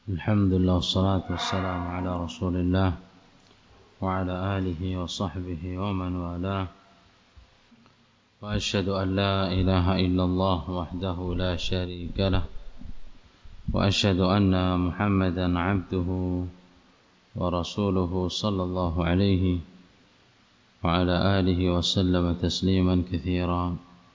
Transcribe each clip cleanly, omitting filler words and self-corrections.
Alhamdulillah wassalatu wassalamu ala Rasulillah wa ala alihi wa sahbihi wa man walah. Wa asyhadu an la ilaha illallah wahdahu la syarika lah wa asyhadu anna Muhammadan abduhu wa rasuluhu sallallahu alaihi wa ala alihi wa sallama tasliman katsiran.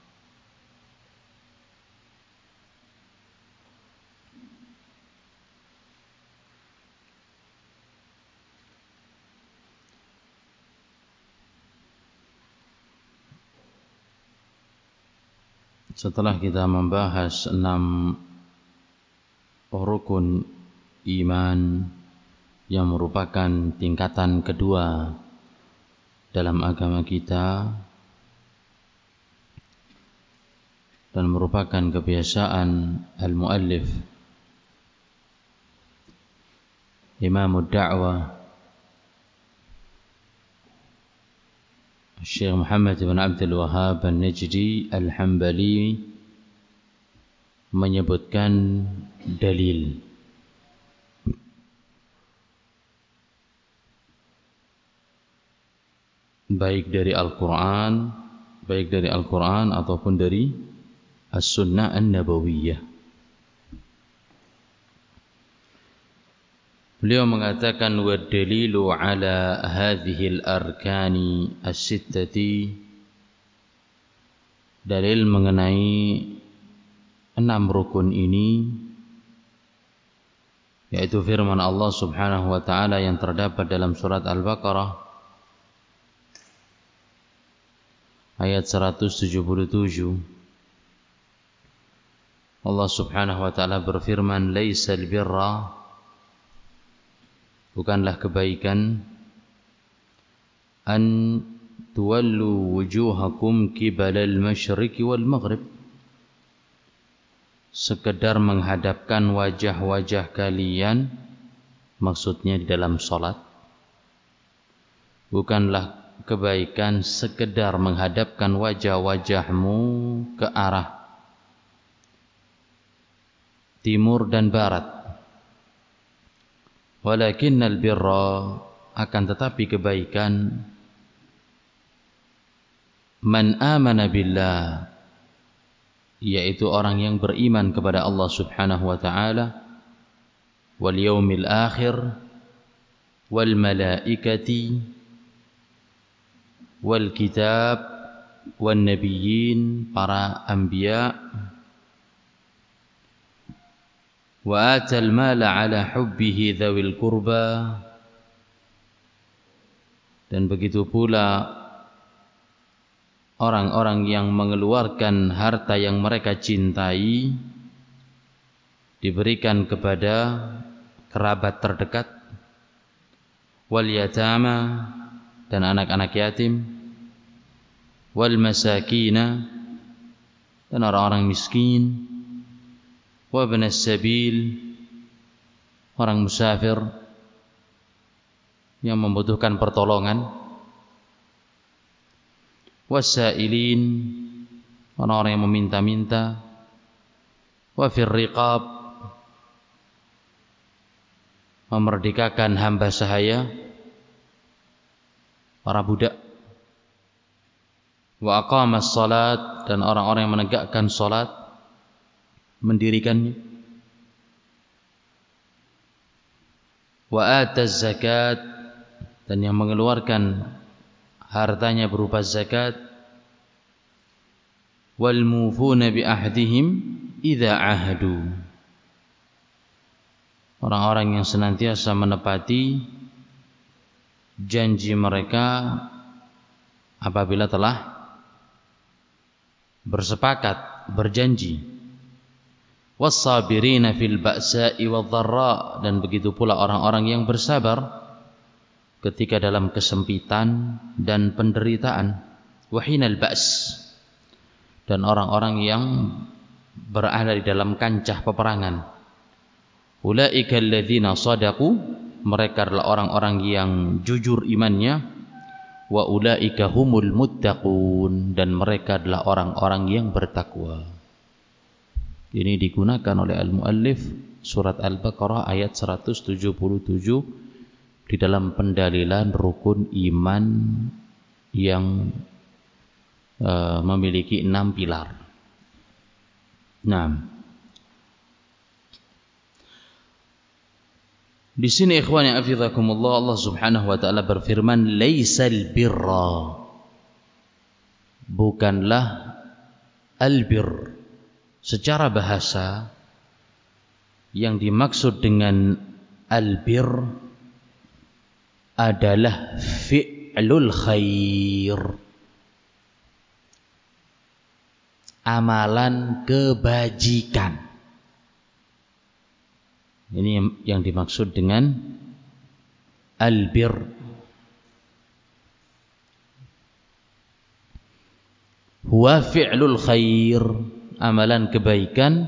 Setelah kita membahas 6 rukun iman yang merupakan tingkatan kedua dalam agama kita dan merupakan kebiasaan al-muallif Imamud Da'wah Syekh Muhammad bin Abdul Wahhab An-Najdi Al-Hambali menyebutkan dalil baik dari Al-Quran ataupun dari As-Sunnah An-Nabawiyah. Beliau mengatakan wa dalilu ala hadhihi al-arkani as-sittati, dalil mengenai 6 rukun ini yaitu firman Allah Subhanahu wa taala yang terdapat dalam surat Al-Baqarah ayat 177. Allah Subhanahu wa taala berfirman, laisal birra, bukanlah kebaikan, an tuwallu wujuhakum qibalal masyriqi wal maghrib, sekedar menghadapkan wajah-wajah kalian, maksudnya di dalam salat. Bukanlah kebaikan sekedar menghadapkan wajah-wajahmu ke arah timur dan barat. Walakinnal birra, akan tetapi kebaikan, man amana billah, yaitu orang yang beriman kepada Allah Subhanahu wa taala, wal yaumil akhir, wal malaikati, wal kitab, wan nabiyyin, para anbiya, wa atal mala ala hubbihi dzawil qurba, dan begitu pula orang-orang yang mengeluarkan harta yang mereka cintai diberikan kepada kerabat terdekat, wal yatama, dan anak-anak yatim, wal masakina, dan orang-orang miskin, wa ibnas sabil, orang musafir yang membutuhkan pertolongan, wasailin, orang-orang yang meminta-minta, wa fir riqab, memerdekakan hamba sahaya, para budak, wa aqamas salat, dan orang-orang yang menegakkan salat, mendirikannya, wa ataz zakat, dan yang mengeluarkan hartanya berupa zakat, wal mufuna bi ahdihim idza ahadu, orang-orang yang senantiasa menepati janji mereka apabila telah bersepakat berjanji, was-sabirina fil ba'sa'i wadh-dharra, dan begitu pula orang-orang yang bersabar ketika dalam kesempitan dan penderitaan, wa hinal ba's, dan orang-orang yang berada di dalam kancah peperangan, ulaika alladzina shadaqu, mereka adalah orang-orang yang jujur imannya, wa ulaika humul muttaqun, dan mereka adalah orang-orang yang bertakwa. Ini digunakan oleh al-muallif surat Al-Baqarah ayat 177 di dalam pendalilan rukun iman yang memiliki 6 pilar. Nah, di sini ikhwani hafizakumullah, Allah Subhanahu wa taala berfirman, "Laisal birra", bukanlah albir. Secara bahasa yang dimaksud dengan albir adalah fi'lul khair, amalan kebajikan. Ini yang dimaksud dengan albir. Huwa fi'lul khair, amalan kebaikan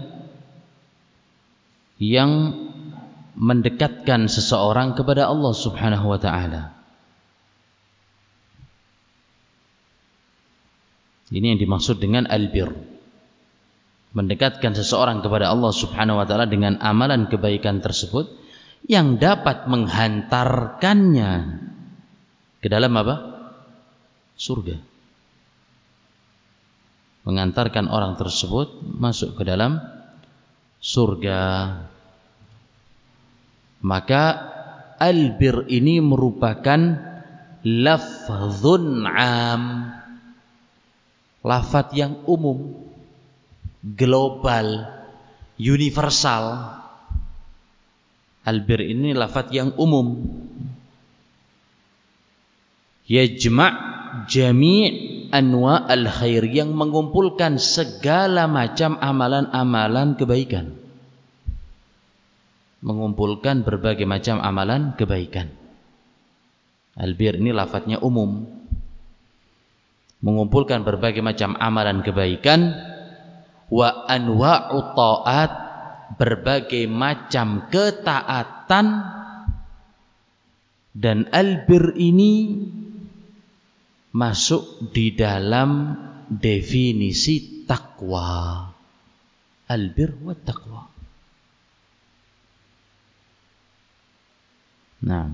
yang mendekatkan seseorang kepada Allah Subhanahu wa taala. Ini yang dimaksud dengan albir. Mendekatkan seseorang kepada Allah Subhanahu wa taala dengan amalan kebaikan tersebut yang dapat menghantarkannya ke dalam apa? Surga. Mengantarkan orang tersebut masuk ke dalam surga. Maka albir ini merupakan lafzun am, lafaz yang umum, global, universal. Albir ini lafaz yang umum, yajma' jami' anwa' al-khair, yang mengumpulkan segala macam amalan-amalan kebaikan, mengumpulkan berbagai macam amalan kebaikan. Albir ini lafaznya umum, mengumpulkan berbagai macam amalan kebaikan. Wa anwa'u ta'at, berbagai macam ketaatan. Dan albir ini masuk di dalam definisi takwa. Albir wa taqwa. Nah,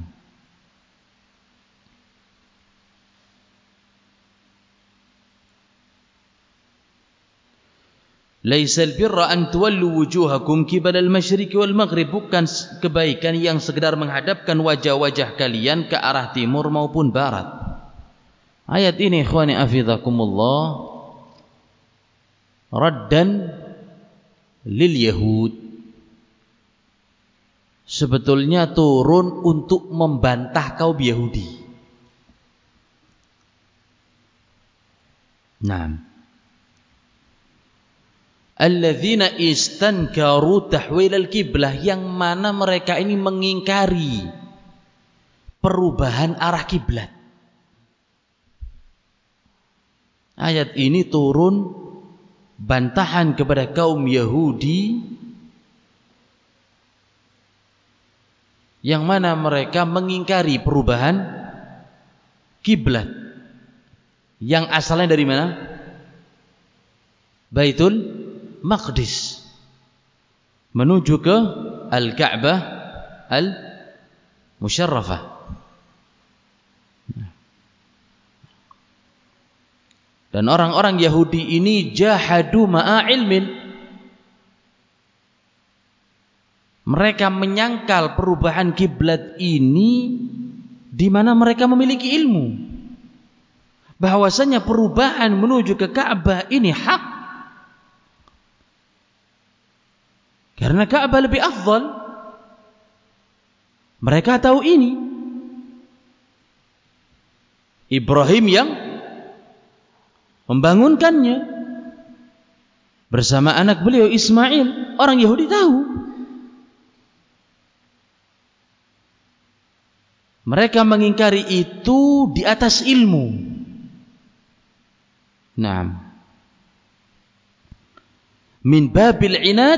laisal birra an tuwallu wujuhakum qibala al-masyriqi wal maghrib, bukan kebaikan yang sekedar menghadapkan wajah-wajah kalian ke arah timur maupun barat. Ayat ini ikhwani hafizakumullah raddan lil yahud, sebetulnya turun untuk membantah kaum Yahudi. Nah, alladzina istankaru tahwil al-qiblah, yang mana mereka ini mengingkari perubahan arah kiblat. Ayat ini turun bantahan kepada kaum Yahudi yang mana mereka mengingkari perubahan kiblat yang asalnya dari mana? Baitul Maqdis menuju ke Al-Ka'bah Al-Musyarrafah. Dan orang-orang Yahudi ini jahadu ma'a ilmin, mereka menyangkal perubahan kiblat ini di mana mereka memiliki ilmu bahwasanya perubahan menuju ke Ka'bah ini hak, karena Ka'bah lebih afdal. Mereka tahu ini. Ibrahim yang membangunkannya bersama anak beliau Ismail, orang Yahudi tahu. Mereka mengingkari itu di atas ilmu. Naam. Min babil inad,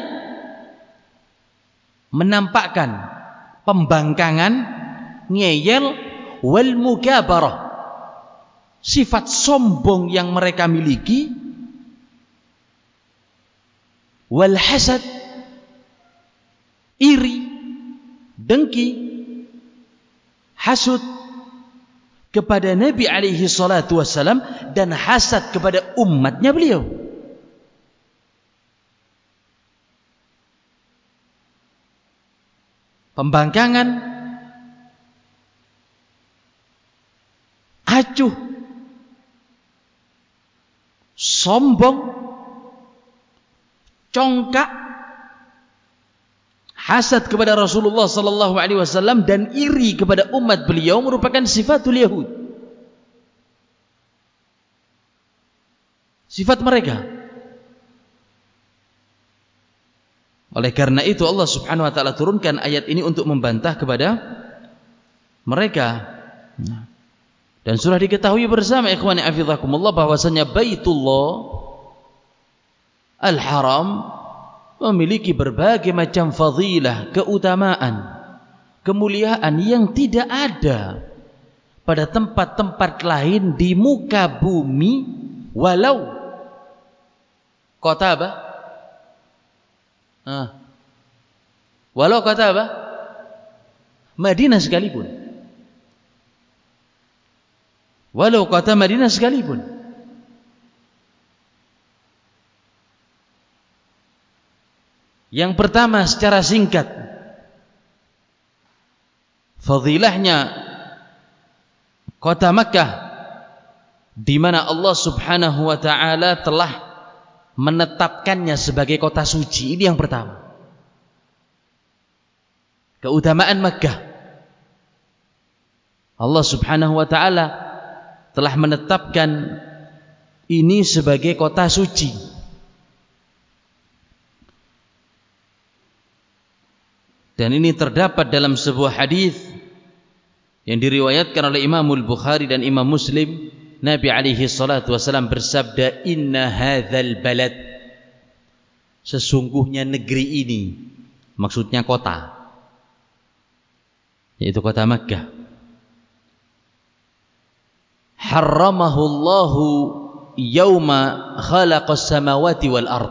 menampakkan pembangkangan, ngeyel, wal mukabarah, sifat sombong yang mereka miliki, wal hasad, iri, dengki, hasud kepada Nabi alaihi salatu wassalam dan hasad kepada umatnya beliau. Pembangkangan, acuh, sombong, congkak, hasad kepada Rasulullah sallallahu alaihi wasallam dan iri kepada umat beliau merupakan sifatul Yahud. Sifat mereka. Oleh karena itu Allah Subhanahu wa taala turunkan ayat ini untuk membantah kepada mereka. Dan sudah diketahui bersama ikhwani hafizakumullah bahwasanya Baitullah Al-Haram memiliki berbagai macam fadilah, keutamaan, kemuliaan yang tidak ada pada tempat-tempat lain di muka bumi, walau kota apa? Walau kota apa? Madinah sekalipun. Walau kota Madinah sekalipun. Yang pertama secara singkat, fadilahnya kota Makkah, di mana Allah Subhanahu wa taala telah menetapkannya sebagai kota suci. Ini yang pertama. Keutamaan Makkah. Allah Subhanahu wa taala telah menetapkan ini sebagai kota suci. Dan ini terdapat dalam sebuah hadis yang diriwayatkan oleh Imam Al-Bukhari dan Imam Muslim. Nabi alaihi salatu wasallam bersabda, "Inna hadzal balad." Sesungguhnya negeri ini, maksudnya kota, yaitu kota Makkah. Harramahu Allahu yauma khalaqas samawati wal ard.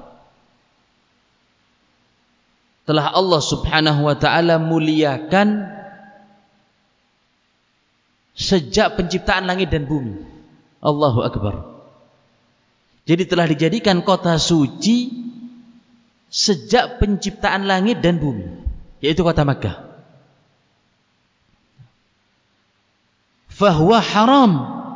Telah Allah Subhanahu wa taala muliakan sejak penciptaan langit dan bumi. Allahu Akbar. Jadi telah dijadikan kota suci sejak penciptaan langit dan bumi, yaitu kota Makkah. Fahuwa haram.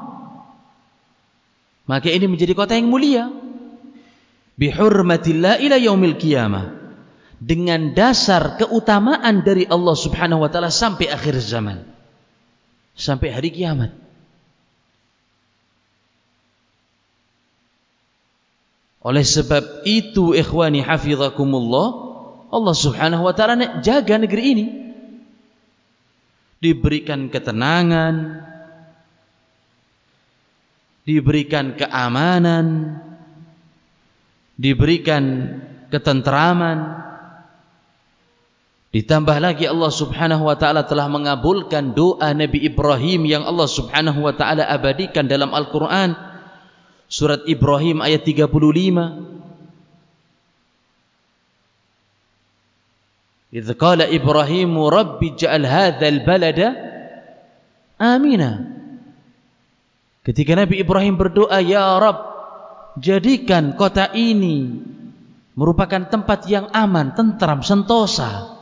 Maka ini menjadi kota yang mulia. Bihurmatillah ila yaumil qiyamah. Dengan dasar keutamaan dari Allah Subhanahu wa taala sampai akhir zaman. Sampai hari kiamat. Oleh sebab itu ikhwani hafizakumullah, Allah Subhanahu wa taala jaga negeri ini. Diberikan ketenangan, diberikan keamanan, diberikan ketentraman. Ditambah lagi Allah Subhanahu wa taala telah mengabulkan doa Nabi Ibrahim yang Allah Subhanahu wa taala abadikan dalam Al-Qur'an, surat Ibrahim ayat 35. Idz qala Ibrahim rabbi ij'al hadzal balada amina. Ketika Nabi Ibrahim berdoa, ya Rabb, jadikan kota ini merupakan tempat yang aman, tentram, sentosa.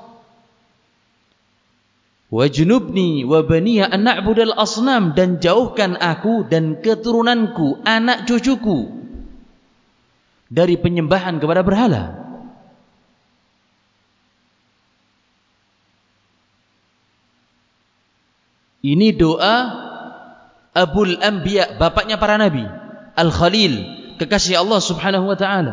Wajnubni wa baniya an na'budal asnam, dan jauhkan aku dan keturunanku, anak cucuku, dari penyembahan kepada berhala. Ini doa Abul Anbiya, bapaknya para nabi, Al-Khalil, kekasih Allah Subhanahu wa taala.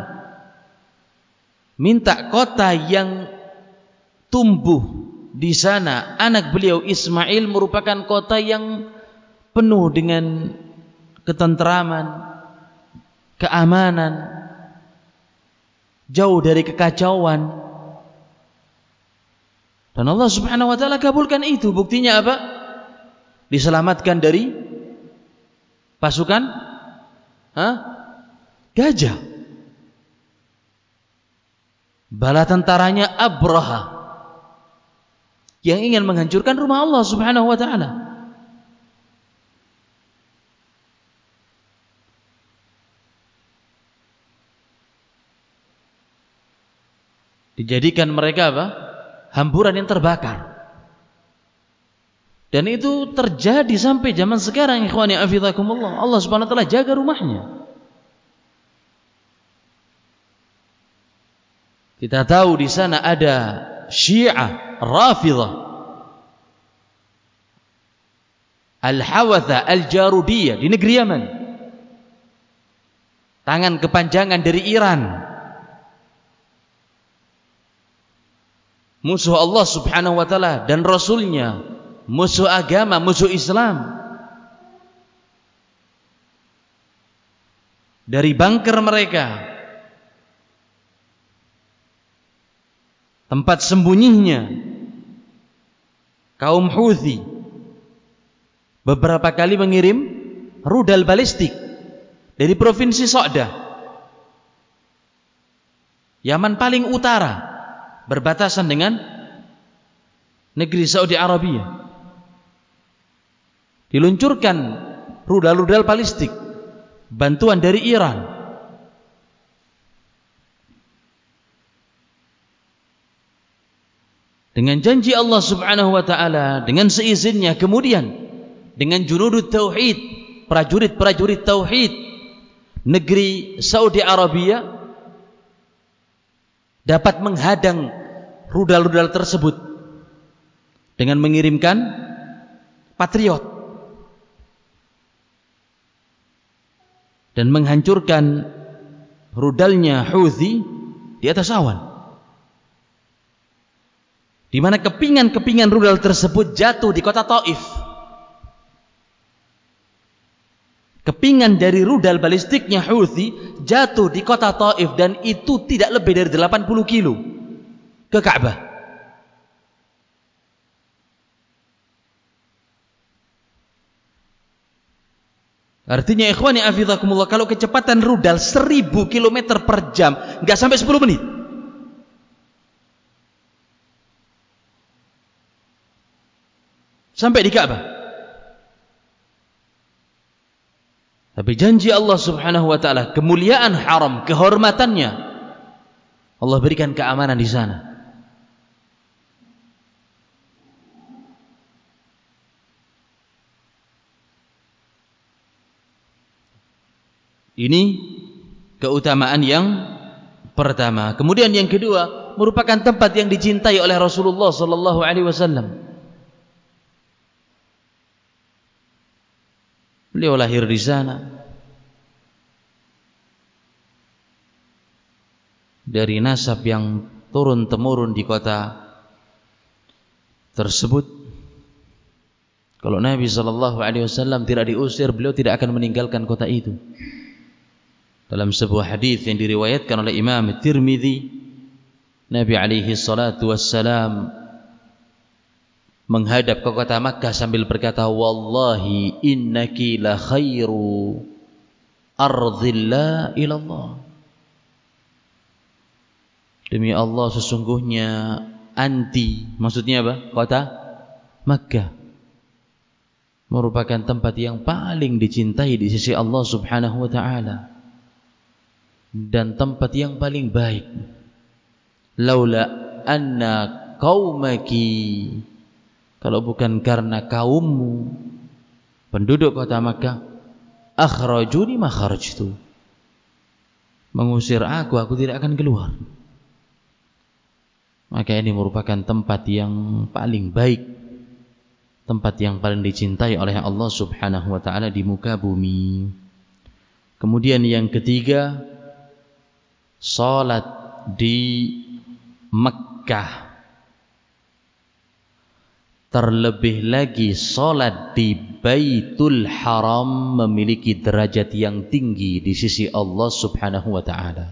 Minta kota yang tumbuh di sana anak beliau Ismail merupakan kota yang penuh dengan ketentraman, keamanan, jauh dari kekacauan. Dan Allah Subhanahu wa taala kabulkan itu. Buktinya apa? Diselamatkan dari pasukan gajah. Bala tentaranya Abraha yang ingin menghancurkan rumah Allah Subhanahu wa taala. Dijadikan mereka apa? Hamburan yang terbakar. Dan itu terjadi sampai zaman sekarang, ikhwani afizakumullah. Allah Subhanahu wa taala jaga rumahnya. Kita tahu di sana ada Syiah, Rafidhah, Al-Hawatha, Al-Jarudiyah di negeri Yaman. Tangan kepanjangan dari Iran. Musuh Allah Subhanahu wa taala dan Rasulnya. Musuh agama, musuh Islam. Dari bunker mereka, tempat sembunyinya kaum Houthi, beberapa kali mengirim rudal balistik dari provinsi Sa'dah, Yaman paling utara, berbatasan dengan negeri Saudi Arabia. Diluncurkan rudal-rudal balistik bantuan dari Iran. Dengan janji Allah Subhanahu wa taala, dengan seizinnya, kemudian dengan junudut tauhid, prajurit-prajurit tauhid negeri Saudi Arabia dapat menghadang rudal-rudal tersebut dengan mengirimkan patriot dan menghancurkan rudalnya Houthi di atas awan, di mana kepingan-kepingan rudal tersebut jatuh di kota Taif. Kepingan dari rudal balistiknya Houthi jatuh di kota Taif, dan itu tidak lebih dari 80 kilo ke Ka'bah. Artinya ikhwani afizakumullah, kalau kecepatan rudal 1000 km per jam, nggak sampai 10 menit. Sampai di Ka'bah. Tapi janji Allah Subhanahu wa taala, kemuliaan haram, kehormatannya, Allah berikan keamanan di sana. Ini keutamaan yang pertama. Kemudian yang kedua, merupakan tempat yang dicintai oleh Rasulullah sallallahu alaihi wasallam. Beliau lahir di sana. Dari nasab yang turun-temurun di kota tersebut. Kalau Nabi sallallahu alaihi wasallam tidak diusir, beliau tidak akan meninggalkan kota itu. Dalam sebuah hadis yang diriwayatkan oleh Imam Tirmidzi, Nabi alaihi salatu wassalam menghadap ke kota Makkah sambil berkata, "Wallahi innaki la khairu ardhillah ilallah." Demi Allah, sesungguhnya anti, maksudnya apa? Kota Makkah merupakan tempat yang paling dicintai di sisi Allah Subhanahu wa taala, dan tempat yang paling baik. Laula anna qaumaki, kalau bukan karena kaummu, penduduk kota Makkah, akhrajuni ma kharajtu, mengusir aku tidak akan keluar. Maka ini merupakan tempat yang paling baik, tempat yang paling dicintai oleh Allah Subhanahu wa taala di muka bumi. Kemudian yang ketiga, salat di Mekkah, terlebih lagi salat di Baitul Haram, memiliki derajat yang tinggi di sisi Allah Subhanahu wa taala.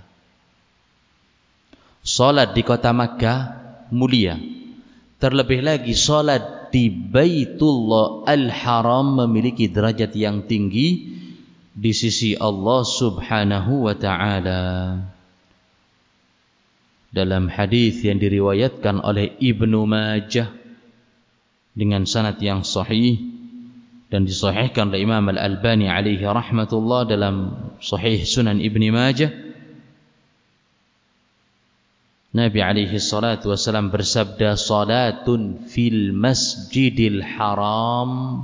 Salat di kota Makkah mulia, terlebih lagi salat di Baitullah Al-Haram memiliki derajat yang tinggi di sisi Allah Subhanahu wa taala. Dalam hadis yang diriwayatkan oleh Ibnu Majah dengan sanad yang sahih dan disahihkan oleh Imam Al-Albani alaihi rahmatullah dalam Sahih Sunan Ibni Majah. Nabi alaihi salatu wasallam bersabda, salatun fil masjidil haram,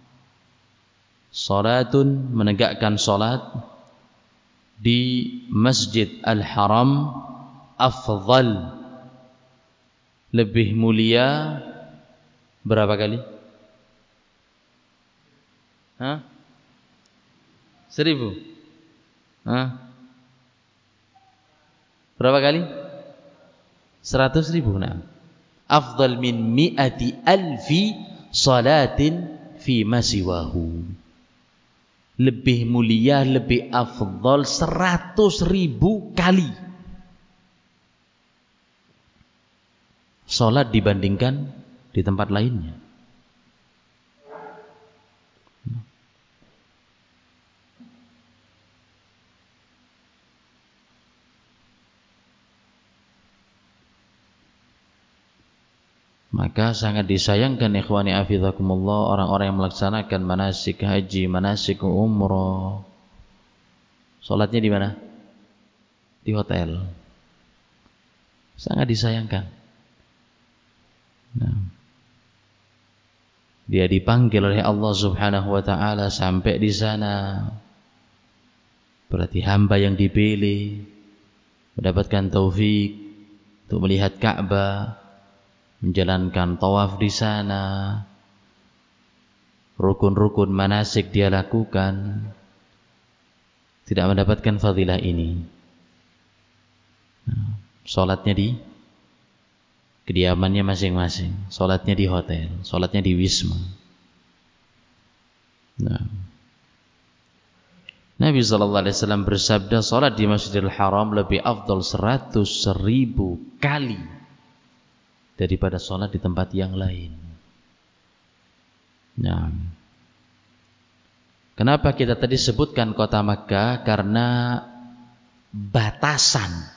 salatun menegakkan salat di Masjid Al-Haram, afdal lebih mulia berapa kali? 1000? Berapa kali? 100.000. Nah, afdal min mi'ati alfi salatin fi masiwahu, lebih mulia, lebih afdal 100.000 kali salat dibandingkan di tempat lainnya. Maka sangat disayangkan ikhwani afizakumullah orang-orang yang melaksanakan manasik haji, manasik umrah, salatnya di mana? Di hotel. Sangat disayangkan. Nah, dia dipanggil oleh Allah Subhanahu wa taala sampai di sana. Berarti hamba yang dipilih mendapatkan taufik untuk melihat Ka'bah, menjalankan tawaf di sana, rukun-rukun manasik dia lakukan, tidak mendapatkan fadilah ini. Nah, salatnya di kediamannya masing-masing, salatnya di hotel, salatnya di wisma. Nah, Nabi SAW bersabda, salat di Masjidil Haram lebih afdal 100.000 kali daripada salat di tempat yang lain. Nah, kenapa kita tadi sebutkan kota Makkah? Karena batasan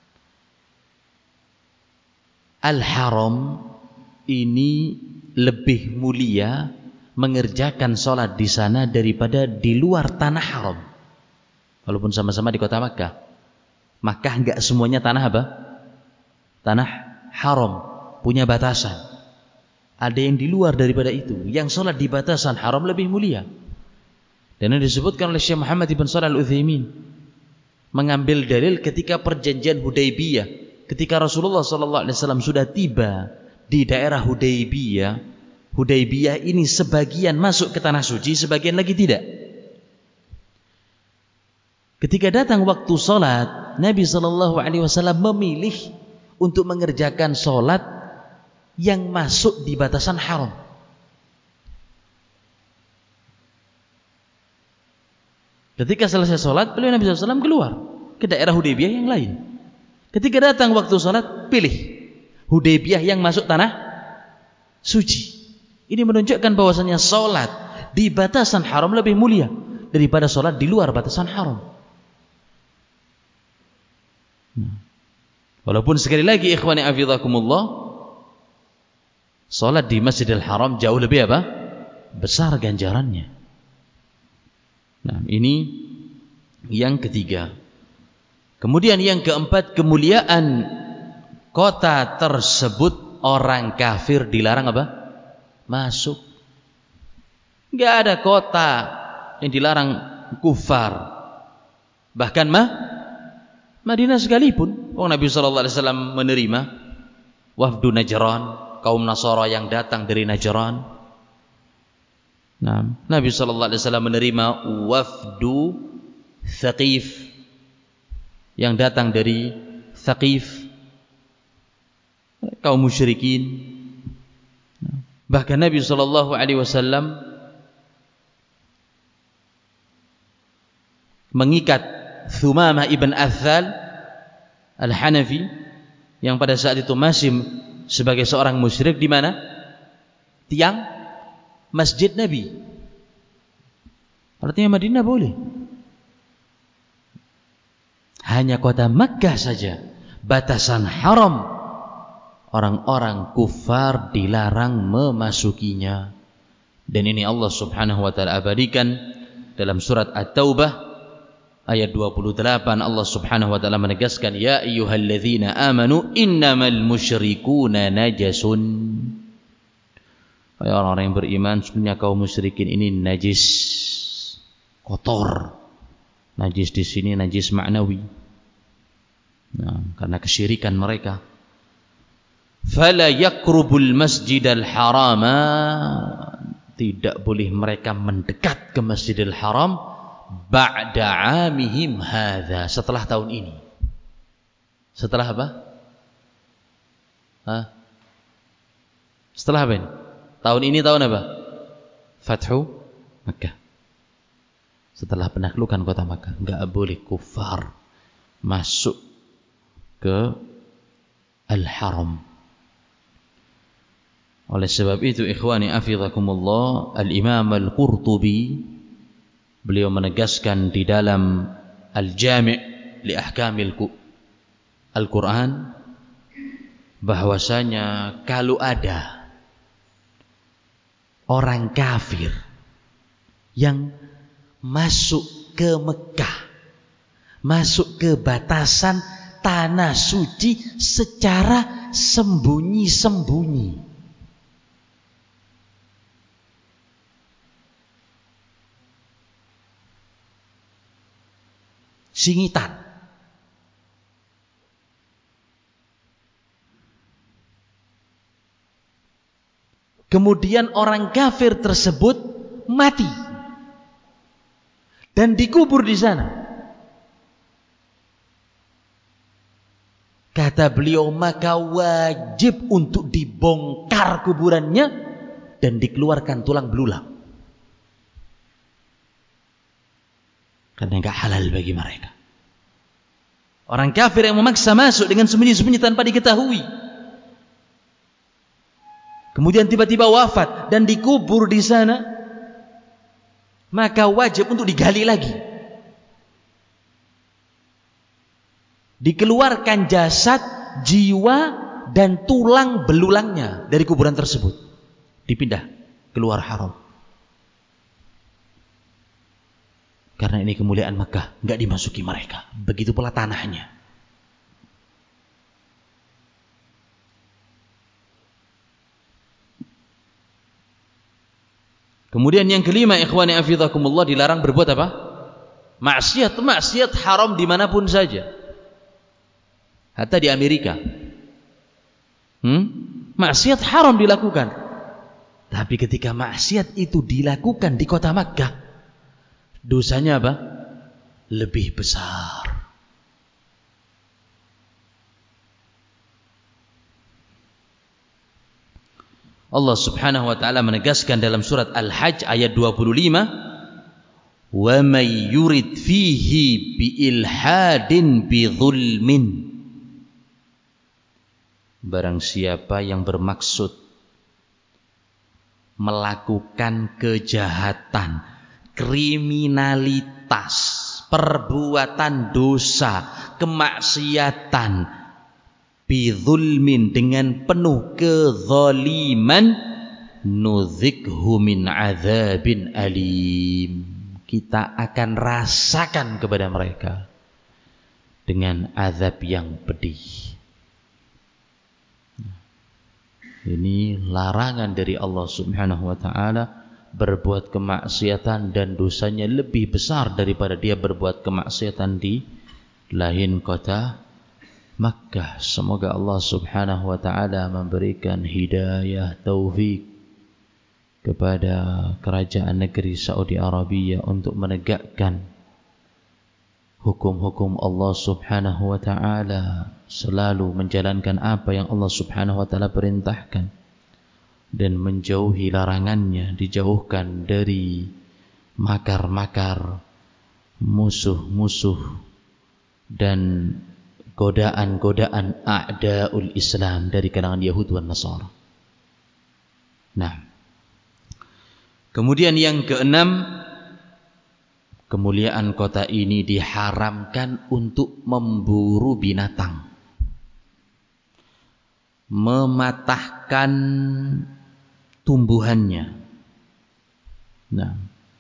Al-Haram ini lebih mulia mengerjakan salat di sana daripada di luar tanah haram. Walaupun sama-sama di kota Makkah. Makkah enggak semuanya tanah apa? Tanah haram, punya batasan. Ada yang di luar daripada itu, yang salat di batasan haram lebih mulia. Dan ini disebutkan oleh Syekh Muhammad ibn Shalih Al-Utsaimin, mengambil dalil ketika perjanjian Hudaybiyah, ketika Rasulullah SAW sudah tiba di daerah Hudaybiyah. Hudaybiyah ini sebagian masuk ke tanah suci, sebagian lagi tidak. Ketika datang waktu salat, Nabi SAW memilih untuk mengerjakan salat yang masuk di batasan haram. Ketika selesai salat, beliau Nabi SAW keluar ke daerah Hudaybiyah yang lain. Ketika datang waktu salat, pilih Hudaybiyah yang masuk tanah suci. Ini menunjukkan bahwasanya salat di batasan haram lebih mulia daripada salat di luar batasan haram. Walaupun sekali lagi ikhwani afizakumullah, salat di Masjidil Haram jauh lebih apa? Besar ganjarannya. Nah, ini yang ketiga. Kemudian yang keempat, kemuliaan kota tersebut orang kafir dilarang apa? Masuk. Enggak ada kota yang dilarang kufar. Bahkan Madinah sekalipun, Nabi SAW menerima wafdu Najran, kaum Nasara yang datang dari Najran. Nah, Nabi SAW menerima wafdu Thaqif yang datang dari Thaqif, kaum musyrikin. Bahkan Nabi SAW mengikat Thumamah ibn Athal Al-Hanafi yang pada saat itu masih sebagai seorang musyrik di mana? Tiang Masjid Nabi. Artinya Madinah boleh. Hanya kota Makkah saja, batasan haram, orang-orang kufar dilarang memasukinya. Dan ini Allah Subhanahu wa taala abadikan dalam surat At-Taubah ayat 28. Allah Subhanahu wa taala menegaskan, ya ayyuhalladzina amanu innamal musyrikuuna najasun. Hai orang-orang yang beriman, sesungguhnya kaum musyrikin ini najis, kotor. Najis di sini najis maknawi. Nah, karena kesyirikan mereka. Fala yaqrubul masjidal harama, tidak boleh mereka mendekat ke Masjidil Haram ba'da 'amihim hadza, setelah tahun ini. Setelah apa? Setelah apa ini? Tahun ini tahun apa? Fathu Makkah. Setelah penaklukan kota Makkah, enggak boleh kufar masuk ke Al-Haram. Oleh sebab itu ikhwani afizakumullah, Al-Imam Al-Qurtubi beliau menegaskan di dalam Al-Jami' li Ahkamil Al-Quran bahwasanya kalau ada orang kafir yang masuk ke Mekah, masuk ke batasan tanah suci secara sembunyi-sembunyi, singitan, kemudian orang kafir tersebut mati dan dikubur di sana, kata beliau, maka wajib untuk dibongkar kuburannya dan dikeluarkan tulang belulang, karena enggak halal bagi mereka. Orang kafir yang memaksa masuk dengan sembunyi-sembunyi tanpa diketahui, kemudian tiba-tiba wafat dan dikubur di sana, maka wajib untuk digali lagi, dikeluarkan jasad, jiwa dan tulang belulangnya dari kuburan tersebut, dipindah keluar haram. Karena ini kemuliaan Makkah, enggak dimasuki mereka. Begitu pula tanahnya. Kemudian yang kelima, ikhwani afizakumullah, dilarang berbuat apa? Maksiat. Maksiat haram dimanapun saja. Hatta di Amerika. Maksiat haram dilakukan. Tapi ketika maksiat itu dilakukan di kota Makkah, dosanya apa? Lebih besar. Allah Subhanahu wa taala menegaskan dalam surat Al-Hajj ayat 25, "Wa may yurid fihi bi ilhadin bi dzulmin." Barang siapa yang bermaksud melakukan kejahatan, kriminalitas, perbuatan dosa, kemaksiatan, bidzulmin, dengan penuh kezaliman, nudzikhu min adzabin alim, kita akan rasakan kepada mereka dengan azab yang pedih. Ini larangan dari Allah Subhanahu wa taala. Berbuat kemaksiatan dan dosanya lebih besar daripada dia berbuat kemaksiatan di lain kota Makkah. Semoga Allah Subhanahu wa taala memberikan hidayah taufik kepada kerajaan negeri Saudi Arabia untuk menegakkan hukum-hukum Allah Subhanahu wa taala, selalu menjalankan apa yang Allah Subhanahu wa taala perintahkan dan menjauhi larangannya, dijauhkan dari makar-makar musuh-musuh dan godaan-godaan a'daul Islam dari kalangan Yahudi dan Nasara. Nah, kemudian yang keenam, kemuliaan kota ini diharamkan untuk memburu binatang. mematahkan tumbuhannya. Nah,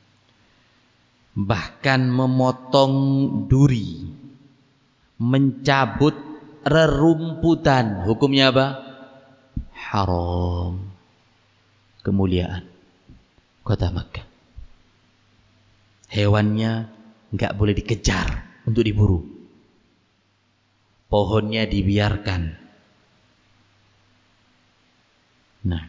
bahkan memotong duri, mencabut rerumputan, hukumnya apa? Haram. Kemuliaan kota Makkah. Hewannya enggak boleh dikejar untuk diburu. Pohonnya dibiarkan. Nah,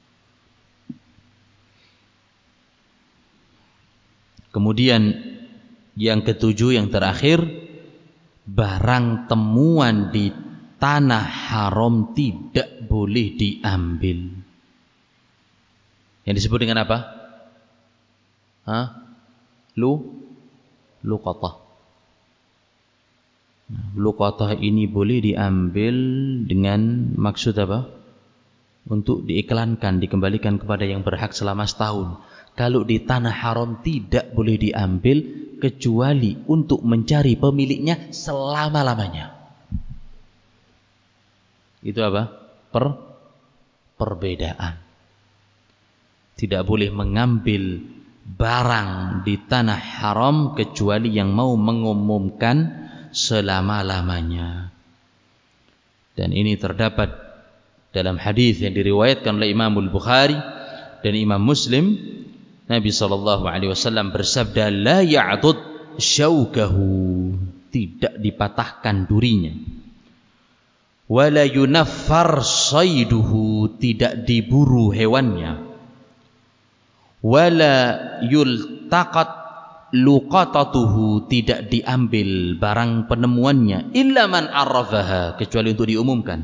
kemudian yang ketujuh, yang terakhir, barang temuan di tanah haram tidak boleh diambil. Yang disebut dengan apa? Luqatah. Luqatah ini boleh diambil dengan maksud apa? Untuk diiklankan, dikembalikan kepada yang berhak selama setahun. Kalau di tanah haram tidak boleh diambil kecuali untuk mencari pemiliknya selama-lamanya. Itu apa? Perbedaan. Tidak boleh mengambil barang di tanah haram kecuali yang mau mengumumkan selama-lamanya. Dan ini terdapat dalam hadis yang diriwayatkan oleh Imam Al-Bukhari dan Imam Muslim. Nabi SAW bersabda, la ya'dud syaukahu, tidak dipatahkan durinya. Wala yunaffar sayduhu, tidak diburu hewannya. Wala yultaqat luqatatuhu, tidak diambil barang penemuannya. Illa man arrafaha, kecuali untuk diumumkan.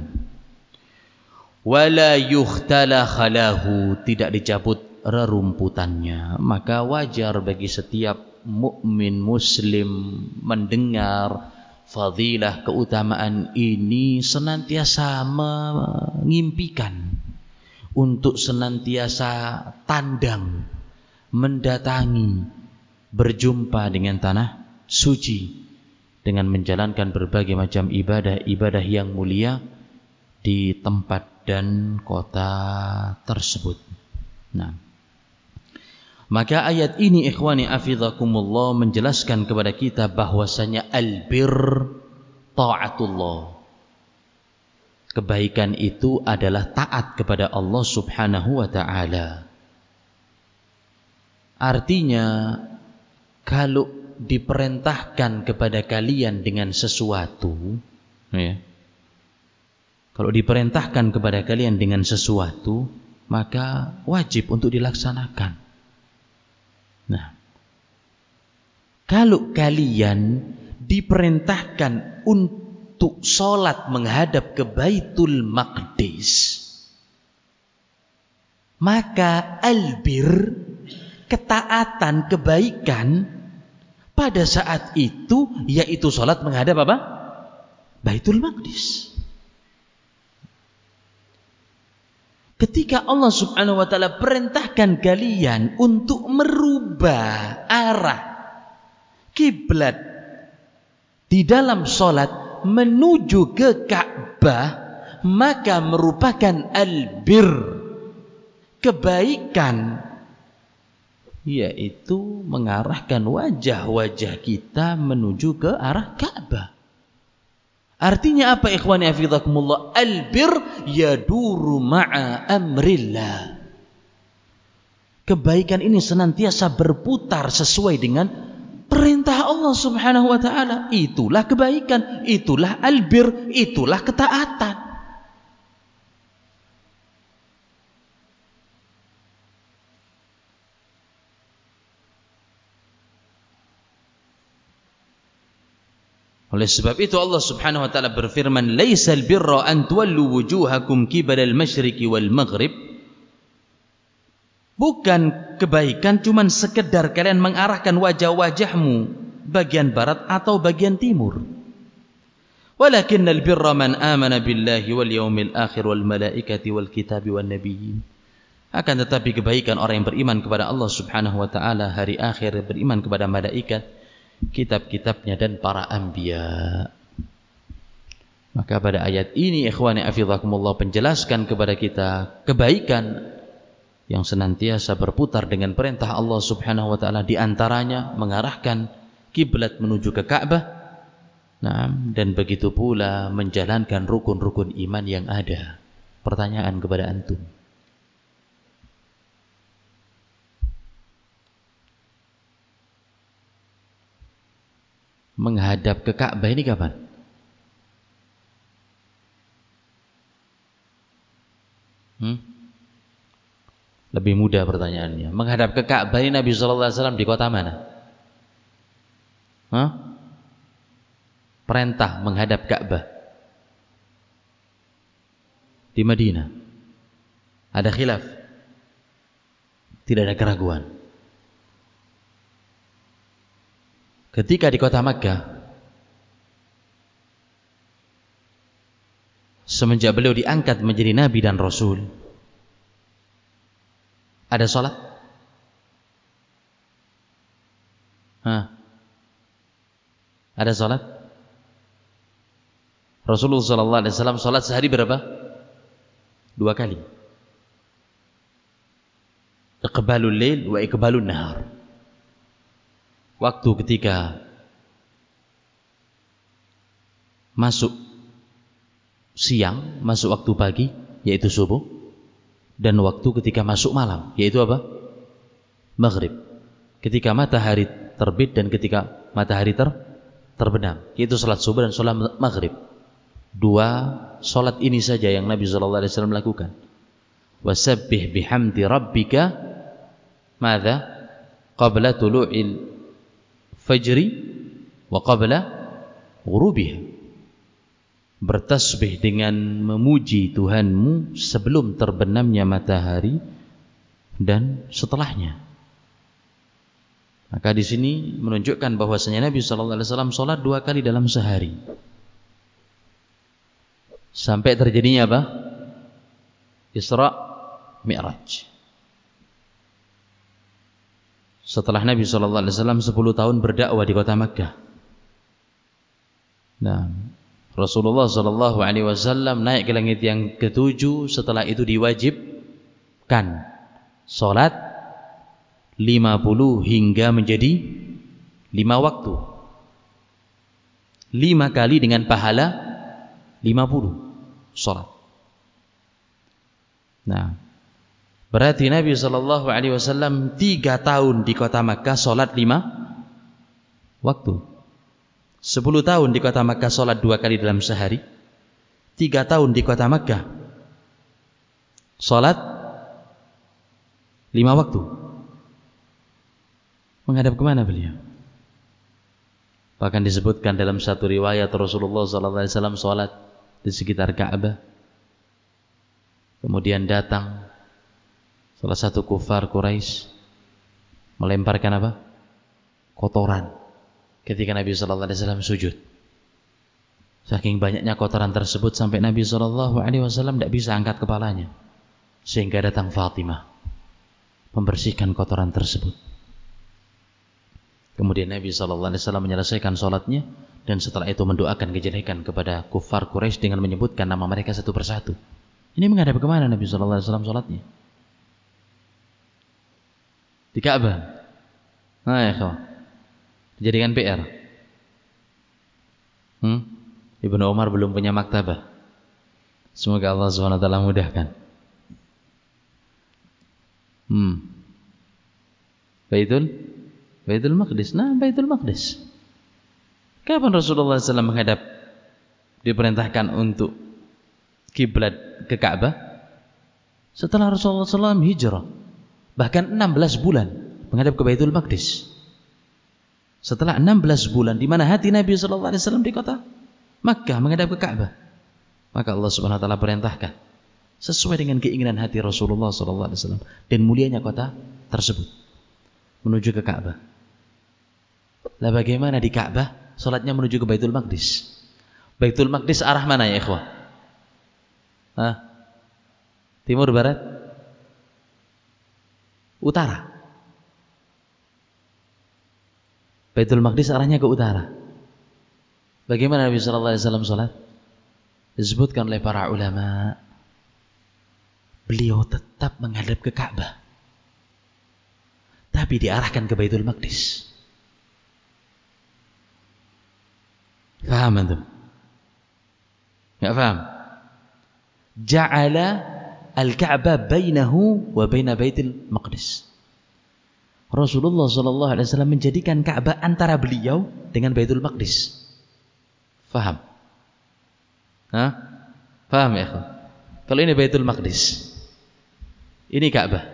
Wala yukhtala khalahu, tidak dicabut rerumputannya. Maka wajar bagi setiap mukmin muslim mendengar fadilah keutamaan ini senantiasa mengimpikan untuk senantiasa tandang, mendatangi, berjumpa dengan tanah suci dengan menjalankan berbagai macam ibadah-ibadah yang mulia di tempat dan kota tersebut. Nah, maka ayat ini ikhwani afizakumullah menjelaskan kepada kita bahwasanya albir ta'atullah. Kebaikan itu adalah taat kepada Allah Subhanahu wa ta'ala. Artinya, kalau diperintahkan kepada kalian dengan sesuatu, ya, kalau diperintahkan kepada kalian dengan sesuatu, maka wajib untuk dilaksanakan. Nah, kalau kalian diperintahkan untuk sholat menghadap ke Baitul Maqdis, maka albir, ketaatan, kebaikan pada saat itu yaitu sholat menghadap apa? Baitul Maqdis. Ketika Allah Subhanahu wa ta'ala perintahkan kalian untuk merubah arah kiblat di dalam sholat menuju ke Ka'bah, maka merupakan albir, kebaikan, yaitu mengarahkan wajah-wajah kita menuju ke arah Ka'bah. Artinya apa ikhwani hafizakumullah? Albir yaduru ma'a amrillah. Kebaikan ini senantiasa berputar sesuai dengan perintah Allah Subhanahu wa ta'ala. Itulah kebaikan, itulah albir, itulah ketaatan. Oleh sebab itu Allah Subhanahu wa taala berfirman, "Laisal birra an tuwallu wujuhakum qibalal masyriqi wal maghrib." Bukan kebaikan cuman sekedar kalian mengarahkan wajah-wajahmu bagian barat atau bagian timur. Walakinnal birra man amana billahi wal yawmil akhir wal malaikati wal kitabi wan nabiyyin. Akan tetapi kebaikan orang yang beriman kepada Allah Subhanahu wa taala, hari akhir, beriman kepada malaikat, kitab-kitabnya dan para anbiya. Maka pada ayat ini ikhwani afizakumullah penjelaskan kepada kita kebaikan yang senantiasa berputar dengan perintah Allah Subhanahu wa taala, di antaranya mengarahkan kiblat menuju ke Ka'bah. Nah, dan begitu pula menjalankan rukun-rukun iman yang ada. Pertanyaan kepada antum. Menghadap ke Ka'bah ini kapan? Lebih mudah pertanyaannya. Menghadap ke Ka'bah ini Nabi sallallahu alaihi wasallam di kota mana? Perintah menghadap Ka'bah di Madinah. Ada khilaf? Tidak ada keraguan. Ketika di kota Makkah, semenjak beliau diangkat menjadi nabi dan rasul, ada salat? Ada salat? Rasulullah sallallahu alaihi wasallam salat sehari berapa? 2 kali. Iqbalul lail wa iqbalun nahar. Waktu ketika masuk siang, masuk waktu pagi, yaitu subuh, dan waktu ketika masuk malam, yaitu apa? Maghrib. Ketika matahari terbit dan ketika matahari terbenam, yaitu salat subuh dan salat maghrib. 2 salat ini saja yang Nabi sallallahu alaihi wasallam lakukan. Wasabbih bihamdi rabbika madza qabla tulu'il fajri wa qabla ghurubiha. Bertasbih dengan memuji Tuhanmu sebelum terbenamnya matahari dan setelahnya. Maka di sini menunjukkan bahwasanya Nabi sallallahu alaihi wasallam salat 2 kali dalam sehari. Sampai terjadinya apa? Isra Mi'raj. Setelah Nabi sallallahu alaihi wasallam 10 tahun berdakwah di kota Makkah. Nah, Rasulullah sallallahu alaihi wasallam naik ke langit yang ke-7, setelah itu diwajibkan salat 50 hingga menjadi 5 waktu. 5 kali dengan pahala 50 salat. Nah, berarti Nabi sallallahu alaihi wasallam 3 tahun di kota Makkah salat 5 waktu. 10 tahun di kota Makkah salat 2 kali dalam sehari. 3 tahun di kota Makkah salat 5 waktu. Menghadap ke mana beliau? Bahkan disebutkan dalam satu riwayat Rasulullah sallallahu alaihi wasallam salat di sekitar Ka'bah. Kemudian datang salah satu kufar Quraisy melemparkan apa? Kotoran ketika Nabi sallallahu alaihi wasallam sujud. Saking banyaknya kotoran tersebut sampai Nabi sallallahu alaihi wasallam tidak bisa angkat kepalanya. Sehingga datang Fatimah membersihkan kotoran tersebut. Kemudian Nabi sallallahu alaihi wasallam menyelesaikan salatnya dan setelah itu mendoakan kejelekan kepada kufar Quraisy dengan menyebutkan nama mereka satu persatu. Ini menghadap ke mana Nabi sallallahu alaihi wasallam salatnya? Di Ka'bah. Nah, ya kawan. Dijadikan PR. Ibnu Umar belum punya maktabah. Semoga Allah Subhanahu wa taala mudahkan. Baitul Maqdis. Nah, Baitul Maqdis. Kapan Rasulullah SAW menghadap, diperintahkan untuk kiblat ke Ka'bah? Setelah Rasulullah SAW hijrah, bahkan 16 bulan menghadap ke Baitul Maqdis. Setelah 16 bulan, di mana hati Nabi SAW di kota Makkah menghadap ke Ka'bah, maka Allah Subhanahu wa taala perintahkan sesuai dengan keinginan hati Rasulullah SAW dan mulianya kota tersebut menuju ke Ka'bah. Lah bagaimana di Ka'bah salatnya menuju ke Baitul Maqdis? Baitul Maqdis arah mana ya ikhwah? Timur, barat, utara. Baitul Maqdis arahnya ke utara. Bagaimana Nabi sallallahu alaihi wasallam salat? disebutkan oleh para ulama, beliau tetap menghadap ke Ka'bah, tapi diarahkan ke Baitul Maqdis. Faham antum? Enggak faham? Ja'ala al-Ka'bah bainahu wa baina Baitul Maqdis. Rasulullah sallallahu alaihi wasallam menjadikan Ka'bah antara beliau dengan Baitul Maqdis. Faham? Hah? Faham ya, ikhwan? Kalau ini Baitul Maqdis, ini Ka'bah.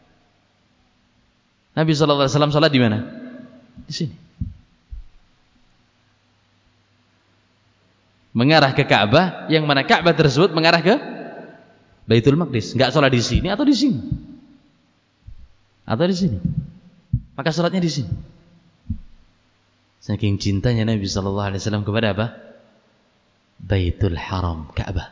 Nabi sallallahu alaihi wasallam salat di mana? Di sini. Mengarah ke Ka'bah, yang mana Ka'bah tersebut mengarah ke Baitul Maqdis. Enggak salat di sini atau di sini. Atau di sini. Maka salatnya di sini. Saking cintanya Nabi sallallahu alaihi wasallam kepada apa? Baitul Haram, Ka'bah.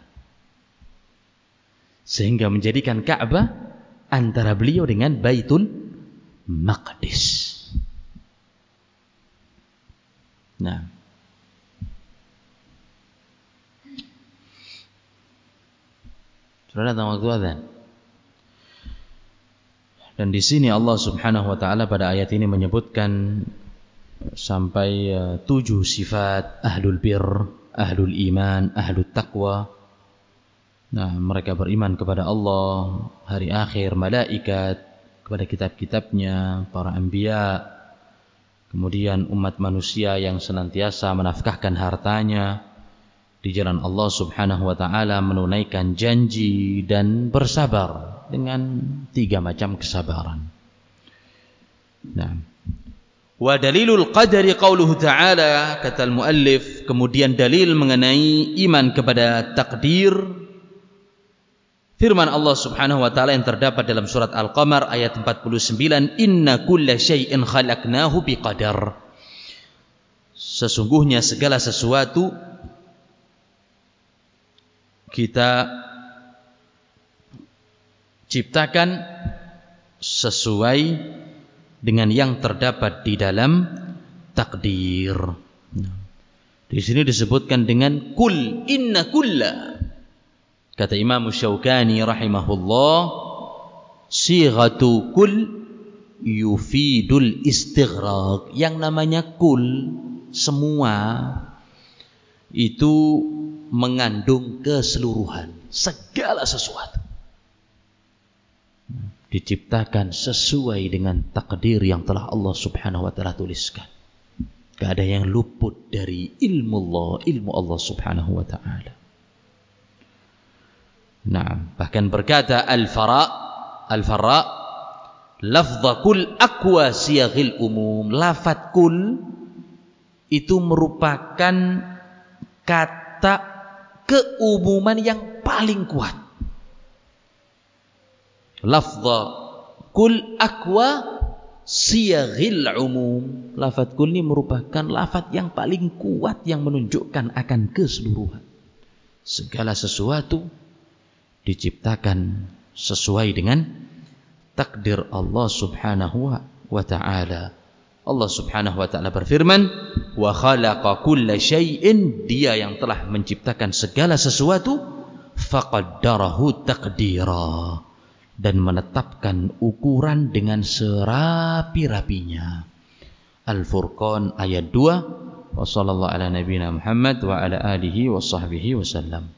Sehingga menjadikan Ka'bah antara beliau dengan Baitul Maqdis. Nah, sudah datang waktu azan. Dan di sini Allah Subhanahu wa taala pada ayat ini menyebutkan sampai 7 sifat ahlul bir, ahlul iman, ahlul taqwa. Nah, mereka beriman kepada Allah, hari akhir, malaikat, kepada kitab-kitabnya, para anbiya, kemudian umat manusia yang senantiasa menafkahkan hartanya di jalan Allah Subhanahu wa taala, menunaikan janji dan bersabar dengan 3 macam kesabaran. Nah, wa dalilul qadari qauluhu ta'ala, kata al-muallif, kemudian dalil mengenai iman kepada takdir, firman Allah Subhanahu wa taala yang terdapat dalam surat Al-Qamar ayat 49, inna kulla syai'in khalaqnahu biqadar. Sesungguhnya segala sesuatu kita ciptakan sesuai dengan yang terdapat di dalam takdir. Di sini disebutkan dengan kul, inna kulla. Kata Imam Syaukani rahimahullah, sighatu kul yufidul istighraq. Yang namanya kul, semua, itu mengandung keseluruhan, segala sesuatu diciptakan sesuai dengan takdir yang telah Allah Subhanahu wa taala tuliskan. Tidak ada yang luput dari ilmu Allah Subhanahu wa taala. Nah, bahkan berkata Al-Farra, lafdha kul aqwa siyaghil umum. Lafaz kul itu merupakan kata keumuman yang paling kuat. Lafdha kul aqwa siyaghil umum. Lafaz kul ini merupakan lafaz yang paling kuat yang menunjukkan akan keseluruhan. Segala sesuatu diciptakan sesuai dengan takdir Allah Subhanahu wa ta'ala. Allah Subhanahu wa ta'ala berfirman, wa khalaqa kulla syai'in, dia yang telah menciptakan segala sesuatu, faqaddarahu taqdira, dan menetapkan ukuran dengan serapi-rapinya. Al-Furqan ayat 2. Wassallallahu ala nabiyina Muhammad wa ala alihi wa sahbihi wasallam.